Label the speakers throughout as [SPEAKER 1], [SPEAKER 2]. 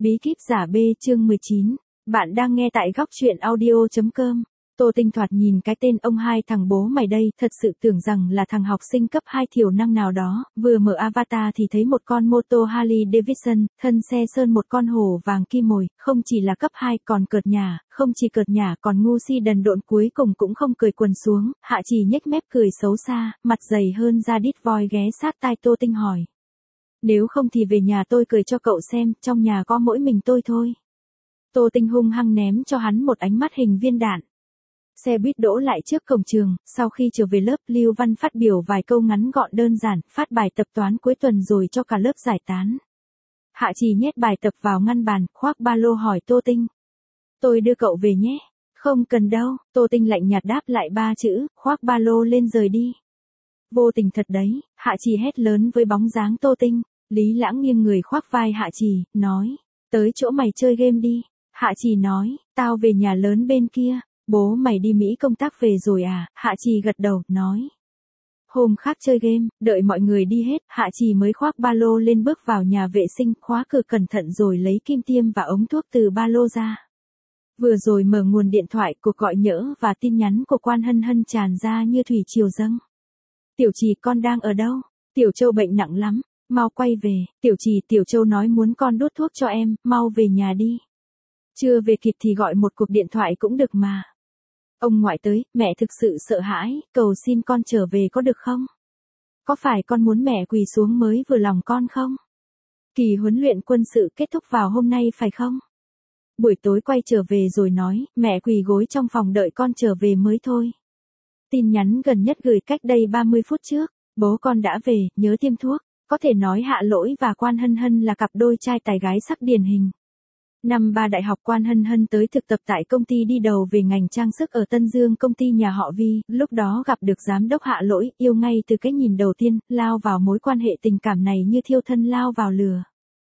[SPEAKER 1] Bí kíp giả B chương 19. Bạn đang nghe tại góc truyện audio.com. Tô Tinh thoạt nhìn cái tên ông hai thằng bố mày đây, thật sự tưởng rằng là thằng học sinh cấp 2 thiểu năng nào đó, vừa mở avatar thì thấy một con mô tô Harley Davidson, thân xe sơn một con hổ vàng kim mồi, không chỉ là cấp 2 còn cợt nhả, không chỉ cợt nhả còn ngu si đần độn, cuối cùng cũng không cởi quần xuống, Hạ Trì nhếch mép cười xấu xa, mặt dày hơn da đít voi ghé sát tai Tô Tinh hỏi. Nếu không thì về nhà tôi cười cho cậu xem, trong nhà có mỗi mình tôi thôi. Tô Tinh hung hăng ném cho hắn một ánh mắt hình viên đạn. Xe buýt đỗ lại trước cổng trường, sau khi trở về lớp, Lưu Văn phát biểu vài câu ngắn gọn đơn giản, phát bài tập toán cuối tuần rồi cho cả lớp giải tán. Hạ Trì nhét bài tập vào ngăn bàn, khoác ba lô hỏi Tô Tinh. Tôi đưa cậu về nhé. Không cần đâu, Tô Tinh lạnh nhạt đáp lại ba chữ, khoác ba lô lên rời đi. Vô tình thật đấy, Hạ Trì hét lớn với bóng dáng Tô Tinh. Lý Lãng nghiêng người khoác vai Hạ Trì, nói, tới chỗ mày chơi game đi. Hạ Trì nói, tao về nhà lớn bên kia, bố mày đi Mỹ công tác về rồi à? Hạ Trì gật đầu, nói. Hôm khác chơi game, đợi mọi người đi hết, Hạ Trì mới khoác ba lô lên bước vào nhà vệ sinh, khóa cửa cẩn thận rồi lấy kim tiêm và ống thuốc từ ba lô ra. Vừa rồi mở nguồn điện thoại, cuộc gọi nhỡ và tin nhắn của Quan Hân Hân tràn ra như thủy triều dâng. Tiểu Trì con đang ở đâu? Tiểu Châu bệnh nặng lắm. Mau quay về, Tiểu Trì, Tiểu Châu nói muốn con đút thuốc cho em, mau về nhà đi. Chưa về kịp thì gọi một cuộc điện thoại cũng được mà. Ông ngoại tới, mẹ thực sự sợ hãi, cầu xin con trở về có được không? Có phải con muốn mẹ quỳ xuống mới vừa lòng con không? Kỳ huấn luyện quân sự kết thúc vào hôm nay phải không? Buổi tối quay trở về rồi nói, mẹ quỳ gối trong phòng đợi con trở về mới thôi. Tin nhắn gần nhất gửi cách đây 30 phút trước, bố con đã về, nhớ tiêm thuốc. Có thể nói Hạ Lỗi và Quan Hân Hân là cặp đôi trai tài gái sắc điển hình. Năm 3 đại học, Quan Hân Hân tới thực tập tại công ty đi đầu về ngành trang sức ở Tân Dương, công ty nhà họ Vi, lúc đó gặp được giám đốc Hạ Lỗi, yêu ngay từ cái nhìn đầu tiên, lao vào mối quan hệ tình cảm này như thiêu thân lao vào lửa.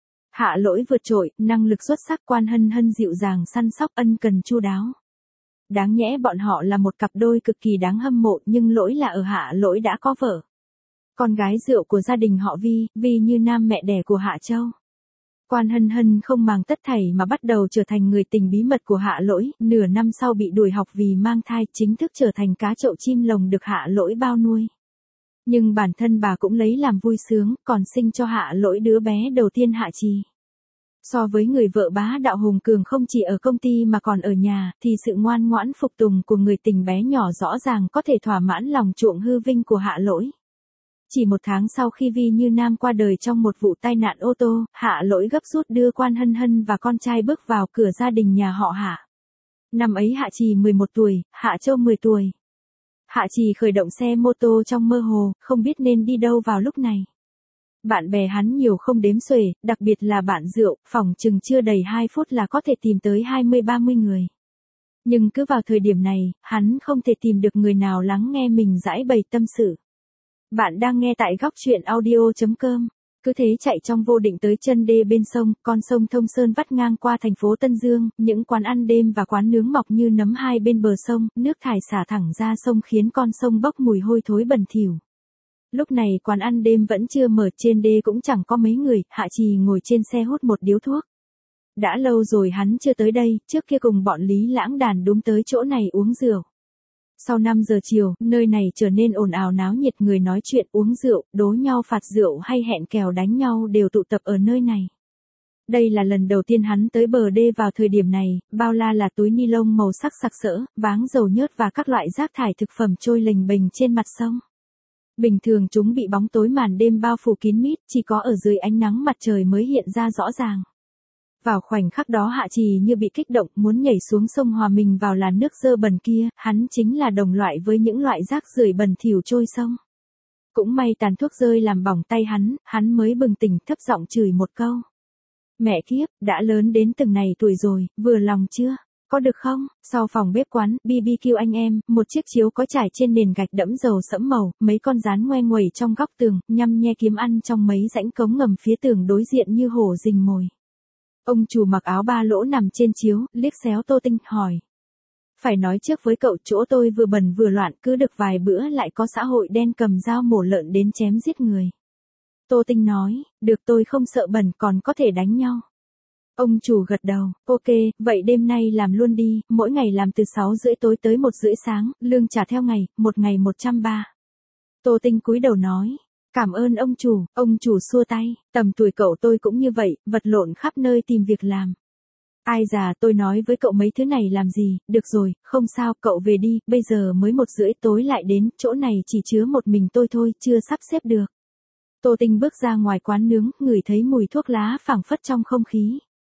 [SPEAKER 1] Hạ Lỗi vượt trội, năng lực xuất sắc, Quan Hân Hân dịu dàng săn sóc ân cần chu đáo. Đáng nhẽ bọn họ là một cặp đôi cực kỳ đáng hâm mộ, nhưng lỗi là ở Hạ Lỗi đã có vợ. Con gái rượu của gia đình họ Vi, Vi như nam mẹ đẻ của Hạ Châu. Quan Hân Hân không màng tất thảy mà bắt đầu trở thành người tình bí mật của Hạ Lỗi, nửa năm sau bị đuổi học vì mang thai, chính thức trở thành cá chậu chim lồng được Hạ Lỗi bao nuôi. Nhưng bản thân bà cũng lấy làm vui sướng, còn sinh cho Hạ Lỗi đứa bé đầu tiên Hạ Trì. So với người vợ bá đạo hùng cường không chỉ ở công ty mà còn ở nhà, thì sự ngoan ngoãn phục tùng của người tình bé nhỏ rõ ràng có thể thỏa mãn lòng chuộng hư vinh của Hạ Lỗi. Chỉ một tháng sau khi Vi Như Nam qua đời trong một vụ tai nạn ô tô, Hạ Lỗi gấp rút đưa Quan Hân Hân và con trai bước vào cửa gia đình nhà họ Hạ. Năm ấy Hạ Trì 11 tuổi, Hạ Châu 10 tuổi. Hạ Trì khởi động xe mô tô trong mơ hồ, không biết nên đi đâu vào lúc này. Bạn bè hắn nhiều không đếm xuể, đặc biệt là bạn rượu, phỏng chừng chưa đầy 2 phút là có thể tìm tới 20-30 người. Nhưng cứ vào thời điểm này, hắn không thể tìm được người nào lắng nghe mình giãi bày tâm sự. Bạn đang nghe tại góc truyện audio.com. Cứ thế chạy trong vô định tới chân đê bên sông, con sông Thông Sơn vắt ngang qua thành phố Tân Dương, những quán ăn đêm và quán nướng mọc như nấm hai bên bờ sông, nước thải xả thẳng ra sông khiến con sông bốc mùi hôi thối bẩn thỉu. Lúc này quán ăn đêm vẫn chưa mở, trên đê cũng chẳng có mấy người, Hạ Trì ngồi trên xe hút một điếu thuốc. Đã lâu rồi hắn chưa tới đây, trước kia cùng bọn Lý Lãng đàn đúng tới chỗ này uống rượu. Sau 5 giờ chiều, nơi này trở nên ồn ào náo nhiệt, người nói chuyện, uống rượu, đố nhau phạt rượu hay hẹn kèo đánh nhau đều tụ tập ở nơi này. Đây là lần đầu tiên hắn tới bờ đê vào thời điểm này, bao la là túi ni lông màu sắc sặc sỡ, váng dầu nhớt và các loại rác thải thực phẩm trôi lềnh bềnh trên mặt sông. Bình thường chúng bị bóng tối màn đêm bao phủ kín mít, chỉ có ở dưới ánh nắng mặt trời mới hiện ra rõ ràng. Vào khoảnh khắc đó Hạ Trì như bị kích động, muốn nhảy xuống sông hòa mình vào làn nước dơ bẩn kia, hắn chính là đồng loại với những loại rác rưởi bẩn thỉu trôi sông. Cũng may tàn thuốc rơi làm bỏng tay hắn mới bừng tỉnh, thấp giọng chửi một câu. Mẹ kiếp, đã lớn đến từng này tuổi rồi, vừa lòng chưa? Có được không? Sau phòng bếp quán, BBQ anh em, một chiếc chiếu có trải trên nền gạch đẫm dầu sẫm màu, mấy con rán ngoe nguẩy trong góc tường, nhăm nhe kiếm ăn trong mấy rãnh cống ngầm phía tường đối diện như hổ rình mồi. Ông chủ mặc áo ba lỗ nằm trên chiếu, liếc xéo Tô Tinh, hỏi. Phải nói trước với cậu, chỗ tôi vừa bẩn vừa loạn, cứ được vài bữa lại có xã hội đen cầm dao mổ lợn đến chém giết người. Tô Tinh nói, được, tôi không sợ bẩn, còn có thể đánh nhau. Ông chủ gật đầu, ok, vậy đêm nay làm luôn đi, mỗi ngày làm từ 6 rưỡi tối tới 1 rưỡi sáng, lương trả theo ngày, một ngày 130. Tô Tinh cúi đầu nói, cảm ơn ông chủ xua tay, tầm tuổi cậu tôi cũng như vậy, vật lộn khắp nơi tìm việc làm. Ai già tôi nói với cậu mấy thứ này làm gì, được rồi, không sao, cậu về đi, bây giờ mới 1 rưỡi tối lại đến, chỗ này chỉ chứa một mình tôi thôi, chưa sắp xếp được. Tô Tinh bước ra ngoài quán nướng, ngửi thấy mùi thuốc lá phảng phất trong không khí.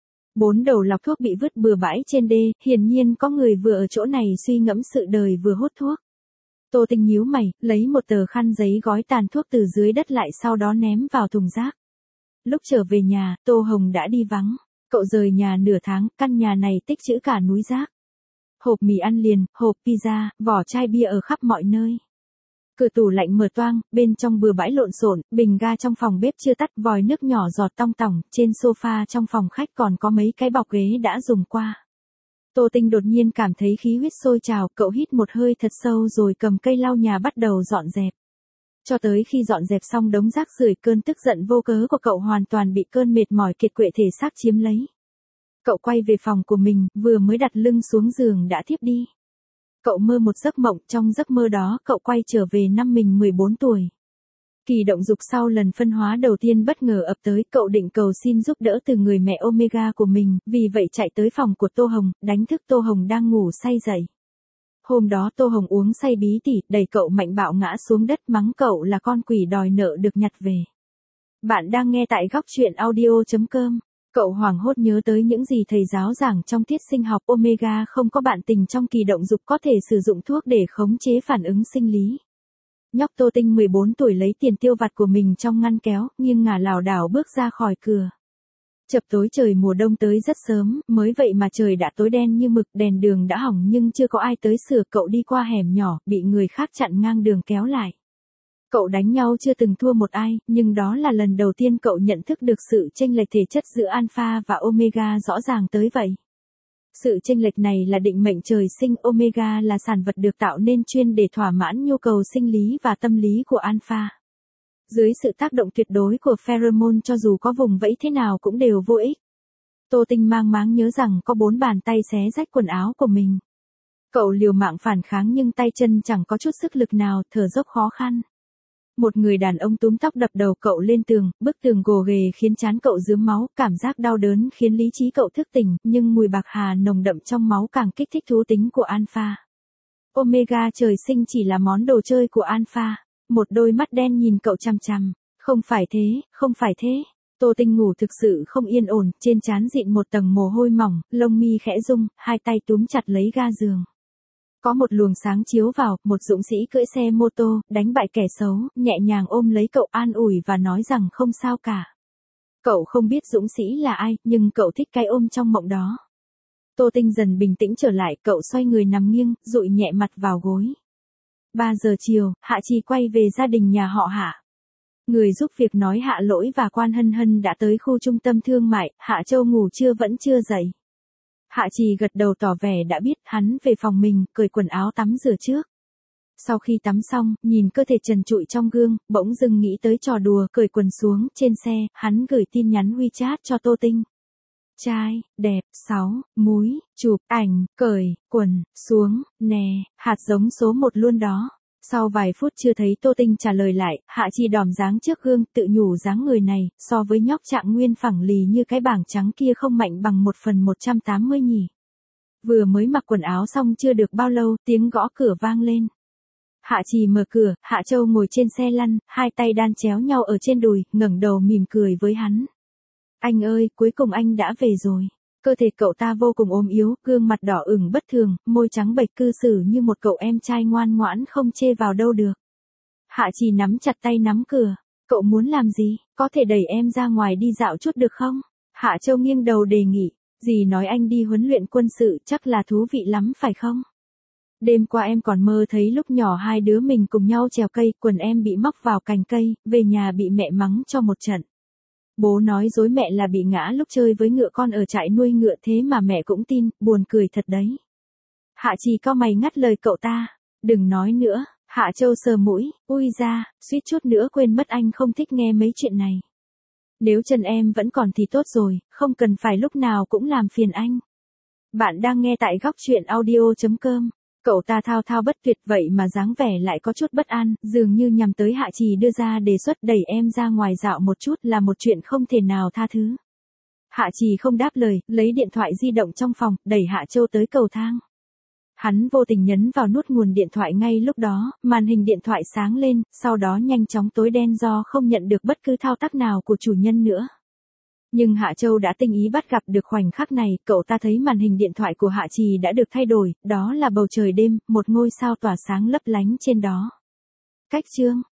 [SPEAKER 1] 4 đầu lọc thuốc bị vứt bừa bãi trên đê, hiển nhiên có người vừa ở chỗ này suy ngẫm sự đời vừa hút thuốc. Tô Tinh nhíu mày, lấy một tờ khăn giấy gói tàn thuốc từ dưới đất lại sau đó ném vào thùng rác. Lúc trở về nhà, Tô Hồng đã đi vắng. Cậu rời nhà nửa tháng, căn nhà này tích trữ cả núi rác. Hộp mì ăn liền, hộp pizza, vỏ chai bia ở khắp mọi nơi. Cửa tủ lạnh mở toang, bên trong bừa bãi lộn xộn, bình ga trong phòng bếp chưa tắt, vòi nước nhỏ giọt tong tỏng, trên sofa trong phòng khách còn có mấy cái bọc ghế đã dùng qua. Tô Tinh đột nhiên cảm thấy khí huyết sôi trào, cậu hít một hơi thật sâu rồi cầm cây lau nhà bắt đầu dọn dẹp. Cho tới khi dọn dẹp xong đống rác rưởi, cơn tức giận vô cớ của cậu hoàn toàn bị cơn mệt mỏi kiệt quệ thể xác chiếm lấy. Cậu quay về phòng của mình, vừa mới đặt lưng xuống giường đã thiếp đi. Cậu mơ một giấc mộng, trong giấc mơ đó cậu quay trở về năm mình 14 tuổi. Kỳ động dục sau lần phân hóa đầu tiên bất ngờ ập tới, cậu định cầu xin giúp đỡ từ người mẹ Omega của mình, vì vậy chạy tới phòng của Tô Hồng, đánh thức Tô Hồng đang ngủ say dậy. Hôm đó Tô Hồng uống say bí tỉ, đẩy cậu mạnh bạo ngã xuống đất mắng cậu là con quỷ đòi nợ được nhặt về. Bạn đang nghe tại góc truyện audio.com. Cậu hoảng hốt nhớ tới những gì thầy giáo giảng trong tiết sinh học Omega không có bạn tình trong kỳ động dục có thể sử dụng thuốc để khống chế phản ứng sinh lý. Nhóc Tô Tinh 14 tuổi lấy tiền tiêu vặt của mình trong ngăn kéo, nghiêng ngả lảo đảo bước ra khỏi cửa. Chập tối trời mùa đông tới rất sớm, mới vậy mà trời đã tối đen như mực, đèn đường đã hỏng nhưng chưa có ai tới sửa. Cậu đi qua hẻm nhỏ, bị người khác chặn ngang đường kéo lại. Cậu đánh nhau chưa từng thua một ai, nhưng đó là lần đầu tiên cậu nhận thức được sự chênh lệch thể chất giữa Alpha và Omega rõ ràng tới vậy. Sự chênh lệch này là định mệnh trời sinh, Omega là sản vật được tạo nên chuyên để thỏa mãn nhu cầu sinh lý và tâm lý của Alpha. Dưới sự tác động tuyệt đối của pheromone cho dù có vùng vẫy thế nào cũng đều vô ích. Tô Tinh mang máng nhớ rằng có 4 bàn tay xé rách quần áo của mình. Cậu liều mạng phản kháng nhưng tay chân chẳng có chút sức lực nào, thở dốc khó khăn. Một người đàn ông túm tóc đập đầu cậu lên tường, bức tường gồ ghề khiến trán cậu rướm máu, cảm giác đau đớn khiến lý trí cậu thức tỉnh, nhưng mùi bạc hà nồng đậm trong máu càng kích thích thú tính của Alpha. Omega trời sinh chỉ là món đồ chơi của Alpha. Một đôi mắt đen nhìn cậu chằm chằm. Không phải thế, không phải thế. Tô Tinh ngủ thực sự không yên ổn, trên trán dịn một tầng mồ hôi mỏng, lông mi khẽ rung, hai tay túm chặt lấy ga giường. Có một luồng sáng chiếu vào, một dũng sĩ cưỡi xe mô tô, đánh bại kẻ xấu, nhẹ nhàng ôm lấy cậu an ủi và nói rằng không sao cả. Cậu không biết dũng sĩ là ai, nhưng cậu thích cái ôm trong mộng đó. Tô Tinh dần bình tĩnh trở lại, cậu xoay người nằm nghiêng, dụi nhẹ mặt vào gối. 3 giờ chiều, Hạ Trì quay về gia đình nhà họ Hạ. Người giúp việc nói Hạ Lỗi và Quan Hân Hân đã tới khu trung tâm thương mại, Hạ Châu ngủ trưa vẫn chưa dậy. Hạ Trì gật đầu tỏ vẻ đã biết, hắn về phòng mình, cởi quần áo tắm rửa trước. Sau khi tắm xong, nhìn cơ thể trần trụi trong gương, bỗng dưng nghĩ tới trò đùa, cởi quần xuống, trên xe, hắn gửi tin nhắn WeChat cho Tô Tinh. Trai, đẹp, 6, múi, chụp, ảnh, cởi, quần, xuống, nè, hạt giống số 1 luôn đó. Sau vài phút chưa thấy Tô Tinh trả lời lại, Hạ Trì đòm dáng trước gương, tự nhủ dáng người này, so với nhóc Trạng Nguyên phẳng lì như cái bảng trắng kia không mạnh bằng 1/180 nhỉ. Vừa mới mặc quần áo xong chưa được bao lâu, tiếng gõ cửa vang lên. Hạ Trì mở cửa, Hạ Châu ngồi trên xe lăn, hai tay đan chéo nhau ở trên đùi, ngẩng đầu mỉm cười với hắn. Anh ơi, cuối cùng anh đã về rồi. Cơ thể cậu ta vô cùng ốm yếu, gương mặt đỏ ửng bất thường, môi trắng bệch cư xử như một cậu em trai ngoan ngoãn không chê vào đâu được. Hạ Trì nắm chặt tay nắm cửa. Cậu muốn làm gì? Có thể đẩy em ra ngoài đi dạo chút được không? Hạ Châu nghiêng đầu đề nghị. Dì nói anh đi huấn luyện quân sự chắc là thú vị lắm phải không? Đêm qua em còn mơ thấy lúc nhỏ hai đứa mình cùng nhau trèo cây, quần em bị móc vào cành cây, về nhà bị mẹ mắng cho một trận. Bố nói dối mẹ là bị ngã lúc chơi với ngựa con ở trại nuôi ngựa thế mà mẹ cũng tin, buồn cười thật đấy. Hạ Trì cau mày ngắt lời cậu ta. Đừng nói nữa, Hạ Châu sờ mũi, ui ra, suýt chút nữa quên mất anh không thích nghe mấy chuyện này. Nếu chân em vẫn còn thì tốt rồi, không cần phải lúc nào cũng làm phiền anh. Bạn đang nghe tại góc chuyện audio.com. Cậu ta thao thao bất tuyệt vậy mà dáng vẻ lại có chút bất an, dường như nhằm tới Hạ Trì đưa ra đề xuất đẩy em ra ngoài dạo một chút là một chuyện không thể nào tha thứ. Hạ Trì không đáp lời, lấy điện thoại di động trong phòng, đẩy Hạ Châu tới cầu thang. Hắn vô tình nhấn vào nút nguồn điện thoại ngay lúc đó, màn hình điện thoại sáng lên, sau đó nhanh chóng tối đen do không nhận được bất cứ thao tác nào của chủ nhân nữa. Nhưng Hạ Châu đã tinh ý bắt gặp được khoảnh khắc này, cậu ta thấy màn hình điện thoại của Hạ Trì đã được thay đổi, đó là bầu trời đêm, một ngôi sao tỏa sáng lấp lánh trên đó. Cách chương